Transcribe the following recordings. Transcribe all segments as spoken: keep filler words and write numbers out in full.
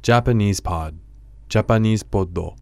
Japanese Pod Japanese Poddo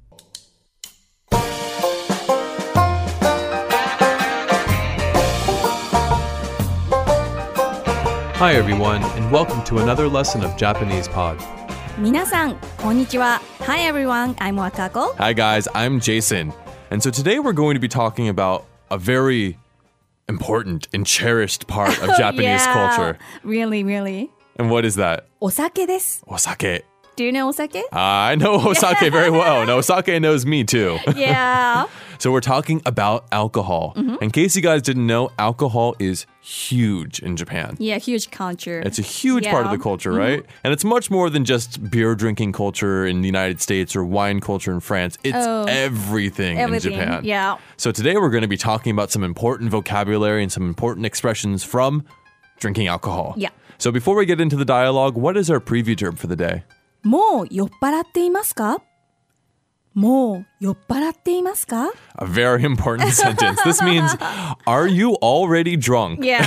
Hi everyone, and welcome to another lesson of Japanese Pod. 皆さん、こんにちは。Hi everyone, I'm Wakako. Hi guys, I'm Jason. And so today we're going to be talking about a very important and cherished part of Japanese yeah, culture. Really, really. And what is that? お酒です。 Osake. Do you know お酒? Uh, I know Osake very well. No, Osake knows me too. Yeah. So we're talking about alcohol. Mm-hmm. In case you guys didn't know, alcohol is huge in Japan. Yeah, huge culture. It's a huge yeah. part of the culture, right? Mm-hmm. And it's much more than just beer drinking culture in the United States or wine culture in France. It's oh, everything, everything in Japan. Yeah. So today we're going to be talking about some important vocabulary and some important expressions from drinking alcohol. Yeah. So before we get into the dialogue, what is our preview term for the day? もう酔っ払っていますか?もう酔っ払っていますか? A very important sentence. This means, are you already drunk? Yeah.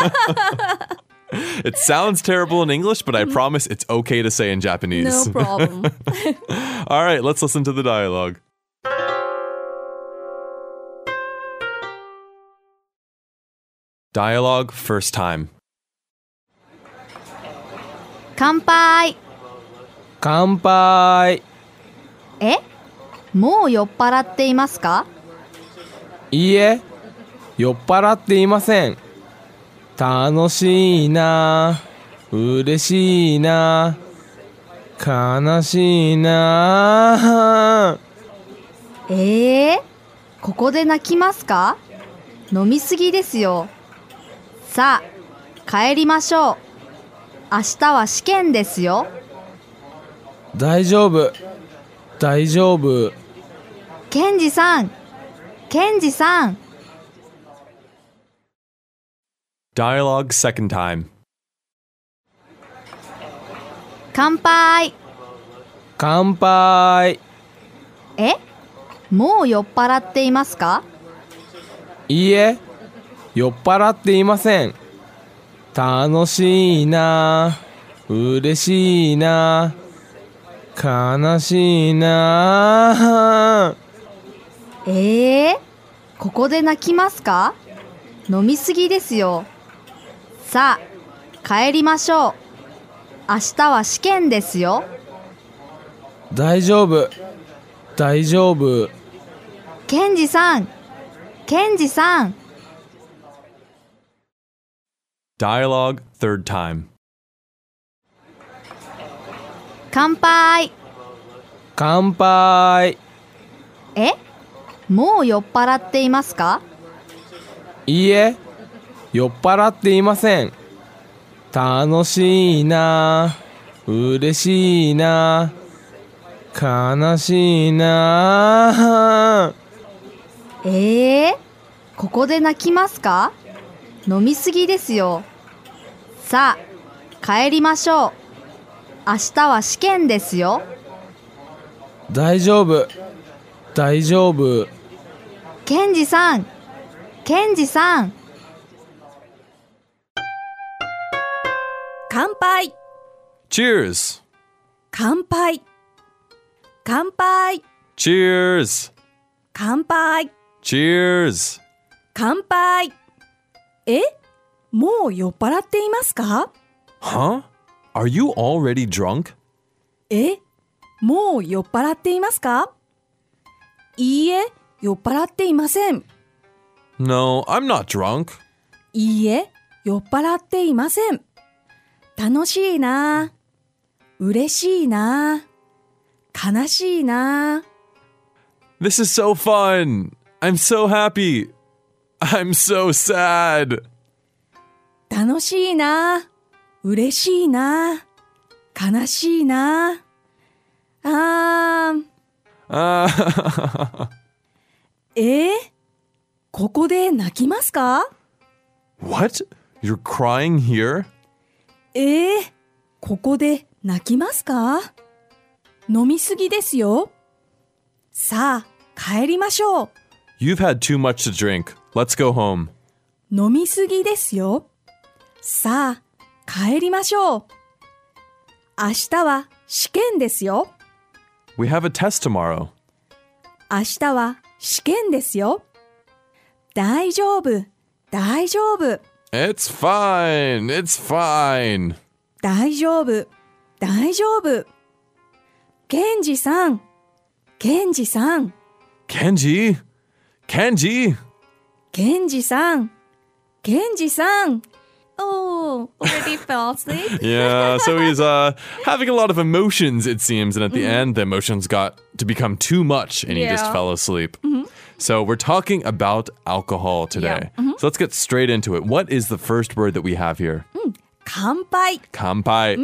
It sounds terrible in English, but I promise it's okay to say in Japanese. No problem. All right, let's listen to the dialogue. Dialogue first time. 乾杯。 乾杯。 え、もう酔っ払っていますか? いいえ、酔っ払っていません。楽しいな、嬉しいな、悲しいな。 えー、ここで泣きますか?飲みすぎですよ。さあ、帰りましょう。明日は試験ですよ。 大丈夫、大丈夫。 ケンジさん、ケンジさん。 Dialogue second time. 乾杯。 乾杯。 え、もう酔っ払っていますか? いいえ、酔っ払っていません。楽しいな、嬉しいな、悲しいな。 えー、ここで泣きますか?飲みすぎですよ。さあ、帰りましょう。明日は試験ですよ。 大丈夫、大丈夫。 ケンジさん、ケンジさん。 Dialogue third time. 乾杯。 乾杯。 え、もう酔っ払っていますか? いいえ、酔っ払っていません。楽しいな、嬉しいな、悲しいな。 えー、ここで泣きますか?飲みすぎですよ。さあ、帰りましょう。明日は試験ですよ。 大丈夫、大丈夫。 ケンジさん、ケンジさん。 乾杯。 Cheers! 乾杯。乾杯。 Cheers! 乾杯。 Cheers! 乾杯。え、もう酔っ払っていますか? Huh? Are you already drunk? え、もう酔っ払っていますか? いいえ、酔っ払っていません。 No, I'm not drunk. いいえ、酔っ払っていません。楽しいな、嬉しいな、悲しいな。 This is so fun. I'm so happy. I'm so sad. 楽しいな、嬉しいな、悲しいな。あー。 Uh, えー、ここで泣きますか? What? You're crying here? えー、ここで泣きますか? 飲みすぎですよ。さあ、帰りましょう。 You've had too much to drink. Let's go home. 飲みすぎですよ。さあ、帰りましょう。明日は試験ですよ。 We have a test tomorrow. 明日は試験ですよ。大丈夫、大丈夫、 It's fine. It's fine. 大丈夫、大丈夫。ケンジさん、ケンジさん、 Kenji. Kenji. ケンジさん、ケンジさん。Oh, already fell asleep? Yeah, so he's uh, having a lot of emotions, it seems. And at the end, the emotions got to become too much and he just Yeah. fell asleep. So we're talking about alcohol today. So let's get straight into it. What is the first word that we have here? 乾杯。 Kanpai.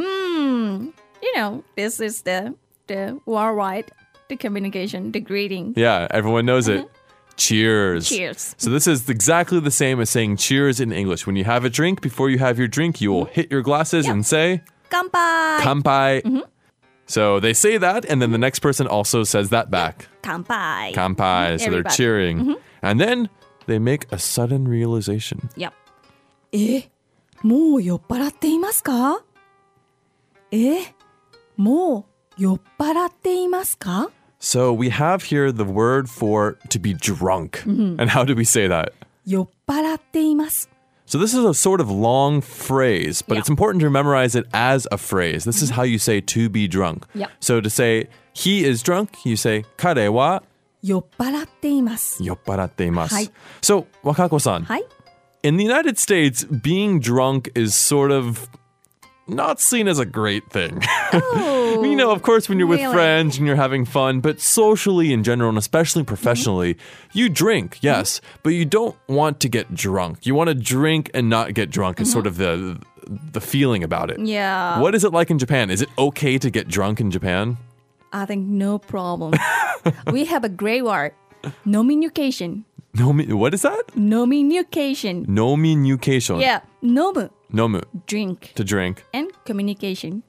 You know, this is the, the worldwide, the communication, the greeting. Yeah, everyone knows it. Cheers. Cheers. So this is exactly the same as saying cheers in English. When you have a drink, before you have your drink, you will hit your glasses and say 乾杯。 kanpai. So they say that, and then the next person also says that back. 乾杯。 Kanpai. So they're Everybody. cheering. And then they make a sudden realization. Yep. え、もう酔っ払っていますか？え、もう酔っ払っていますか？ So we have here the word for to be drunk. And how do we say that? 酔っ払っています。 So this is a sort of long phrase, but Yeah. it's important to memorize it as a phrase. This is how you say to be drunk. Yeah. So to say he is drunk, you say 彼は酔っ払っています。 酔っ払っています. Hi. So Wakako-san, はい。 in the United States, being drunk is sort of not seen as a great thing. Oh, You know, of course, when you're with really? friends and you're having fun, but socially in general, and especially professionally, you drink, yes, but you don't want to get drunk. You want to drink and not get drunk is sort of the the feeling about it. Yeah. What is it like in Japan? Is it okay to get drunk in Japan? I think no problem. We have a great word. Communication. No, what is that? Communication. Nominucation. Yeah. 飲む。 Nomu, Drink. to drink. And communication.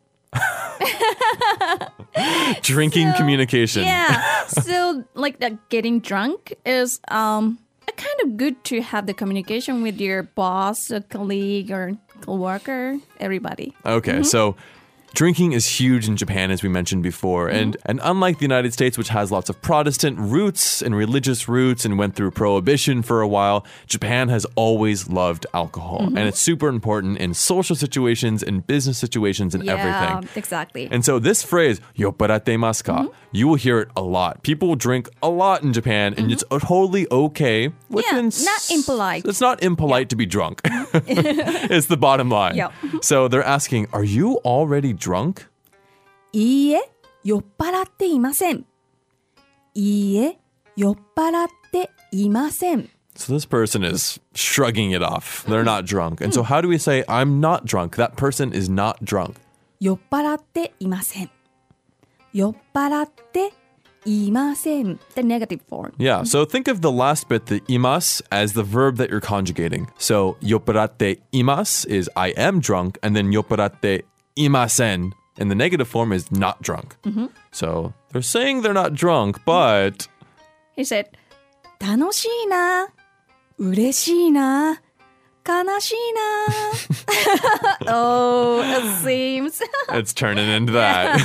Drinking So, communication. Yeah. So like that getting drunk is um a kind of good to have the communication with your boss, a colleague or coworker, everybody. Okay, so drinking is huge in Japan, as we mentioned before. And, and unlike the United States, which has lots of Protestant roots and religious roots and went through prohibition for a while, Japan has always loved alcohol. And it's super important in social situations and business situations and Yeah, everything. exactly. And so this phrase, yopparattemasu ka, you will hear it a lot. People will drink a lot in Japan, and it's totally okay. Within Yeah, not impolite. It's not impolite to be drunk. It's the bottom line. Yep. So they're asking, are you already drunk? いいえ、酔っ払っていません。いいえ、酔っ払っていません。 So this person is shrugging it off. They're not drunk. And so how do we say, I'm not drunk? That person is not drunk. 酔っ払っていません。酔っ払っていません。The negative form. Yeah, so think of the last bit, the imas, as the verb that you're conjugating. So yopparatte imas is I am drunk, and then yopparatte imasen in the negative form is not drunk. So they're saying they're not drunk, but He said, 楽しいな。嬉しいな。悲しいな。Oh, it seems. it's turning into that.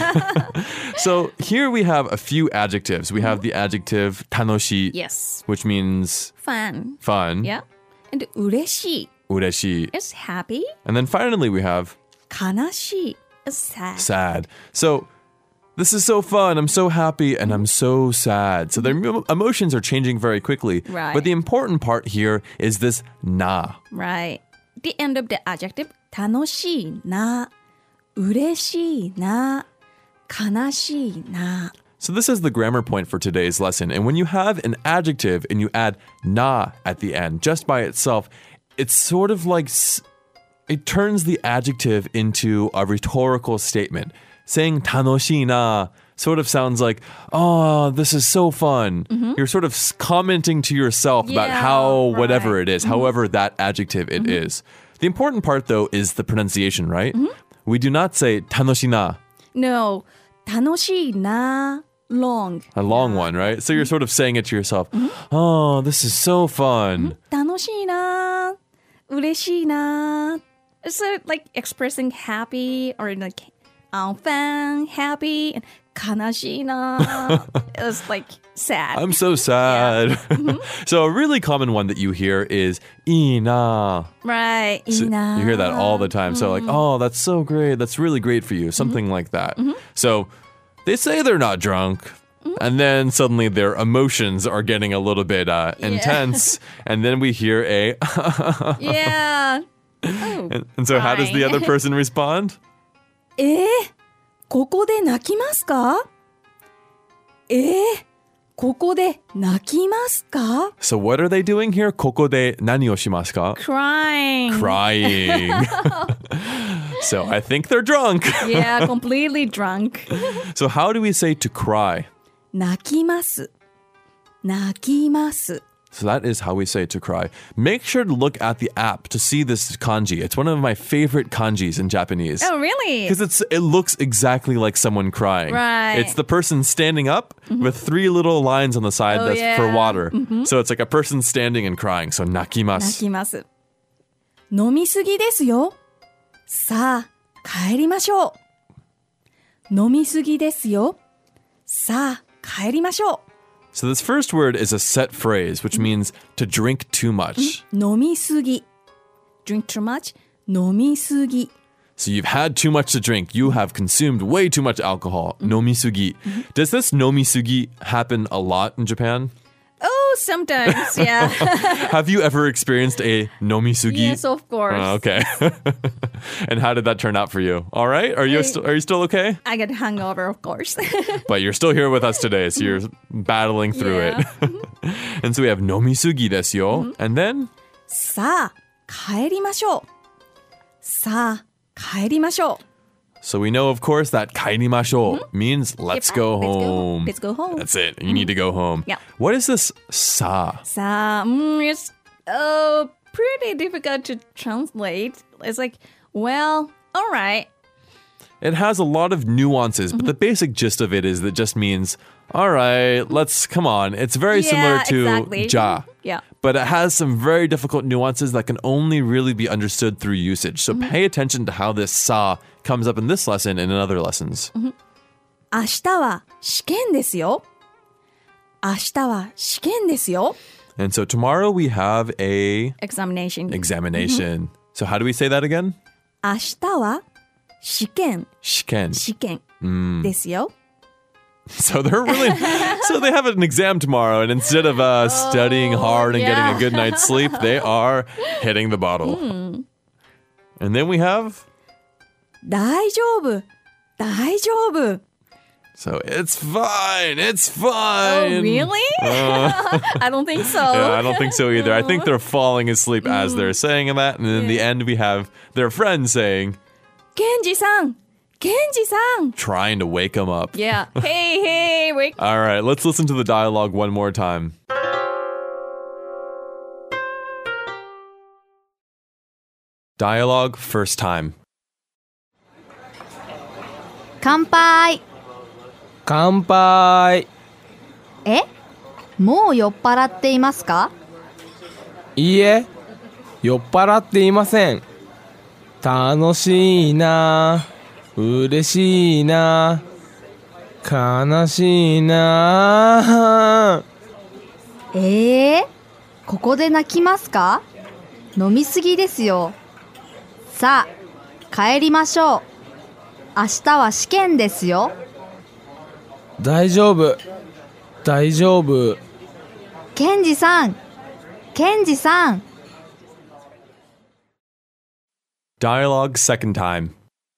So here we have a few adjectives. We have the adjective tanoshi, Yes. which means Fun. fun. Yeah. And 嬉しい Ureshi. is happy. And then finally we have 悲しい is sad. sad. So this is so fun. I'm so happy and I'm so sad. So their emo- emotions are changing very quickly. Right. But the important part here is this na. Right. The end of the adjective 楽しいな。嬉しいな。悲しいな。 So this is the grammar point for today's lesson. And when you have an adjective and you add na at the end, just by itself, it's sort of like s- it turns the adjective into a rhetorical statement. Saying tanoshii na sort of sounds like, oh, this is so fun. You're sort of s- commenting to yourself about Yeah, how whatever right. it is, however that adjective it is. The important part, though, is the pronunciation, right? We do not say tanoshii na, No. 楽しいな。long. a long one, right? So you're sort of saying it to yourself, oh, this is so fun. 楽しいな。嬉しいな。So like expressing happy or like I'm fun, happy, and 悲しいな. It was like sad. I'm so sad. So a really common one that you hear is いいな. Right. So いいな. you hear that all the time. So like, oh, that's so great. That's really great for you. Something like that. So they say they're not drunk. And then suddenly their emotions are getting a little bit uh, intense. And then we hear a Yeah. Oh, and, and so how does the other person respond? えー、ここで泣きますか？えー、ここで泣きますか？ So what are they doing here? ここで何をしますか? Crying. Crying. So I think they're drunk. Yeah, completely drunk. So how do we say to cry? 泣きます。泣きます。 So that is how we say to cry. Make sure to look at the app to see this kanji. It's one of my favorite kanjis in Japanese. Oh, really? Because it's it looks exactly like someone crying. Right. It's the person standing up with three little lines on the side Oh, that's yeah. for water. So it's like a person standing and crying. So 泣きます。 泣きます。飲みすぎですよ。さあ、帰りましょう。飲みすぎですよ。さあ、帰りましょう。 So this first word is a set phrase, which means to drink too much. 飲みすぎ。Drink too much. 飲みすぎ。 So you've had too much to drink. You have consumed way too much alcohol. Nomisugi. Does this nomisugi happen a lot in Japan? Oh, sometimes, yeah. Have you ever experienced a nomisugi? Yes, of course. Oh, okay. And how did that turn out for you? All right? Are you st- are you still okay? I get hungover, of course. But you're still here with us today, so you're battling through Yeah. it. And so we have nomisugi desu yo. And then さあ、帰りましょう。さあ、帰りましょう。 so we know, of course, that kairimashou means let's Yep, go let's go home. home. Let's go home. That's it. You need to go home. Yeah. What is this sa? さあ、mm, it's oh, pretty difficult to translate. It's like, well, all right. It has a lot of nuances, but the basic gist of it is that it just means, all right, let's come on. It's very similar Yeah, to exactly. ja. Yeah. But it has some very difficult nuances that can only really be understood through usage. So pay attention to how this sa comes up in this lesson and in other lessons. 明日は試験ですよ。明日は試験ですよ。 And so tomorrow we have a Examination. examination. So how do we say that again? 明日は試験、 Shiken. 試験ですよ。 So they're really so they have an exam tomorrow, and instead of uh, studying hard and yeah. getting a good night's sleep, they are hitting the bottle. And then we have 大丈夫、大丈夫。 so it's fine, it's Oh, fine. really? I don't think so. Yeah, I don't think so either. I think they're falling asleep as they're saying that, and in the end we have their friend saying, ケンジさん、ケンジさん。 trying to wake them up. Yeah. Hey, hey, wake. All right, let's listen to the dialogue one more time. Dialogue first time. 乾杯。 乾杯。 え、もう酔っ払っていますか？ いいえ、酔っ払っていません。楽しいな、嬉しいな、悲しいな。 えー、ここで泣きますか？飲みすぎですよ。さあ、帰りましょう。明日は試験ですよ。 大丈夫、大丈夫。 ケンジさん、ケンジさん。 Dialogue second time.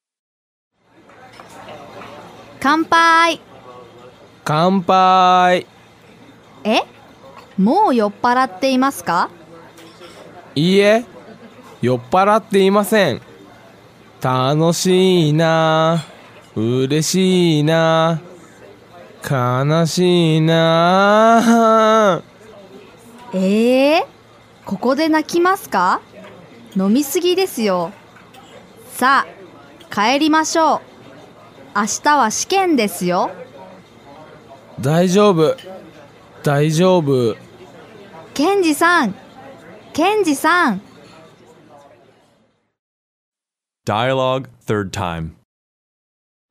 乾杯。 乾杯。 え、もう酔っ払っていますか？ いいえ、酔っ払っていません。楽しいな、嬉しいな、悲しいな。 えー、ここで泣きますか？飲みすぎですよ。さあ、帰りましょう。明日は試験ですよ。 大丈夫、大丈夫。 ケンジさん、ケンジさん。 Dialogue third time.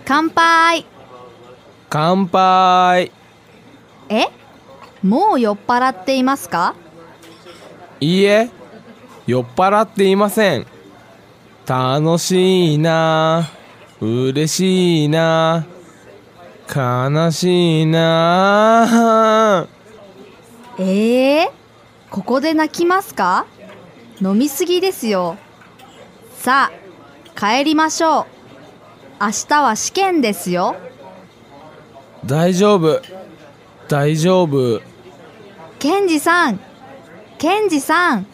乾杯。 乾杯。 え、もう酔っ払っていますか？ いいえ、酔っ払っていません。楽しいな、嬉しいな、悲しいな。 えー、ここで泣きますか？飲みすぎですよ。さあ、帰りましょう。明日は試験ですよ。 大丈夫、大丈夫。 ケンジさん、ケンジさん。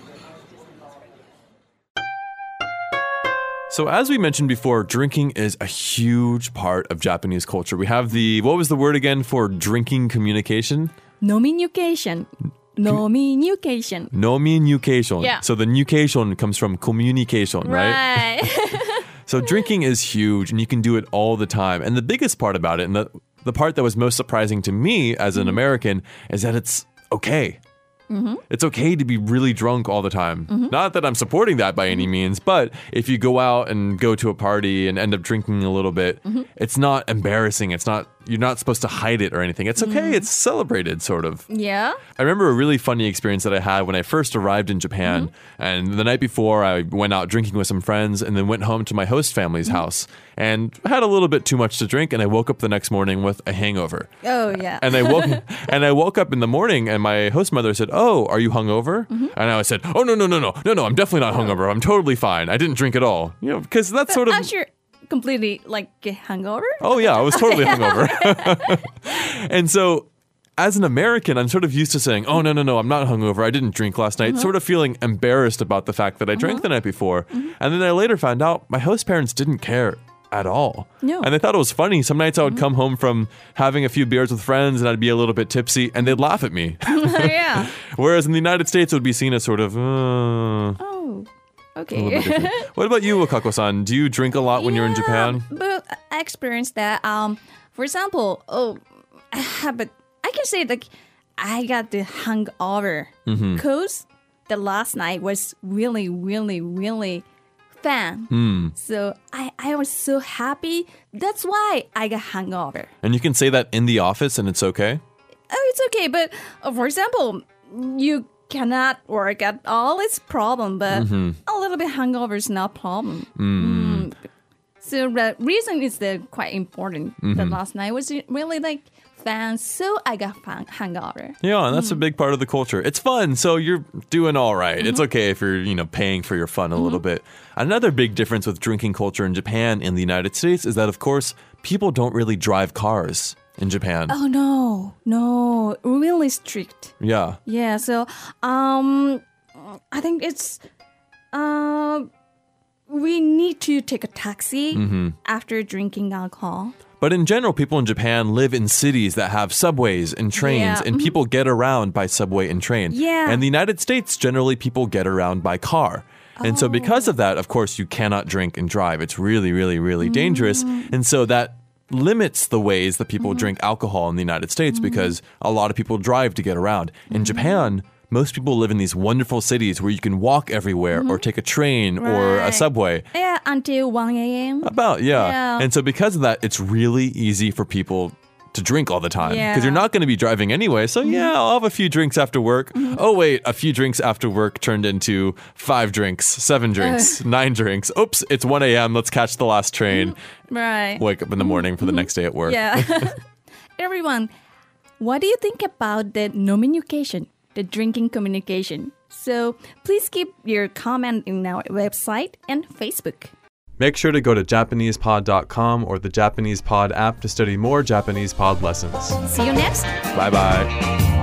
So as we mentioned before, drinking is a huge part of Japanese culture. We have the, what was the word again for drinking communication? Nominucation. Nominucation. Nominucation. Yeah. So the nucation comes from communication, right? Right. So drinking is huge and you can do it all the time. And the biggest part about it, and the, the part that was most surprising to me as an American, is that it's okay. Mm-hmm. It's okay to be really drunk all the time. Mm-hmm. Not that I'm supporting that by any means, but if you go out and go to a party and end up drinking a little bit, Mm-hmm. it's not embarrassing. It's not, you're not supposed to hide it or anything. It's okay. Mm. It's celebrated, sort of. Yeah. I remember a really funny experience that I had when I first arrived in Japan. And the night before, I went out drinking with some friends and then went home to my host family's house and had a little bit too much to drink. And I woke up the next morning with a hangover. Oh, yeah. And I woke and I woke up in the morning and my host mother said, "Oh, are you hungover?" And I said, "Oh, no, no, no, no, no, no, I'm definitely not hungover. I'm totally fine. I didn't drink at all." You know, because that's sort of. As you're completely like hungover? Oh, yeah, I was totally hungover. And so, as an American, I'm sort of used to saying, "Oh, no, no, no, I'm not hungover. I didn't drink last night." Sort of feeling embarrassed about the fact that I drank the night before. And then I later found out my host parents didn't care at all. No. And they thought it was funny. Some nights I would come home from having a few beers with friends and I'd be a little bit tipsy and they'd laugh at me. Yeah. Whereas in the United States, it would be seen as sort of, uh, Oh, a little okay. bit different. What about you, Wakako-san? Do you drink a lot when you're in Yeah, Japan? But I experienced that. Um, for example, oh, but I can say like I got the hangover because the last night was really, really, really fun. Hmm. So I, I was so happy. That's why I got hangover. And you can say that in the office and it's okay? Oh, it's okay. But uh, for example, you cannot work at all. It's problem, but a little bit hangover is not problem. Mm. So the reason is that quite important. That last night was really like fun, so I got fun, hangover. Yeah, and that's a big part of the culture. It's fun, so you're doing all right. It's okay if you're, you know, paying for your fun a little bit. Another big difference with drinking culture in Japan and the United States is that, of course, people don't really drive cars in Japan. Oh no, no, really strict. Yeah. Yeah, so um, I think it's uh, we need to take a taxi after drinking alcohol. But in general, people in Japan live in cities that have subways and trains, Yeah. and people get around by subway and train. Yeah. And the United States, generally, people get around by car. And so because of that, of course, you cannot drink and drive. It's really, really, really dangerous. And so that limits the ways that people drink alcohol in the United States because a lot of people drive to get around. In Japan, most people live in these wonderful cities where you can walk everywhere or take a train or a Right. subway. Yeah, until one a.m. About, yeah. Yeah. And so because of that, it's really easy for people to drink all the time. Because Yeah. you're not going to be driving anyway. So yeah, I'll have a few drinks after work. Oh, wait, a few drinks after work turned into five drinks, seven drinks, nine drinks. Oops, it's one a.m. Let's catch the last train. Right. Wake up in the morning for the next day at work. Yeah. Everyone, what do you think about the nominucation, the drinking communication? So please keep your comment in our website and Facebook. Make sure to go to Japanese pod dot com or the Japanese Pod app to study more Japanese pod lessons. See you next. Bye bye.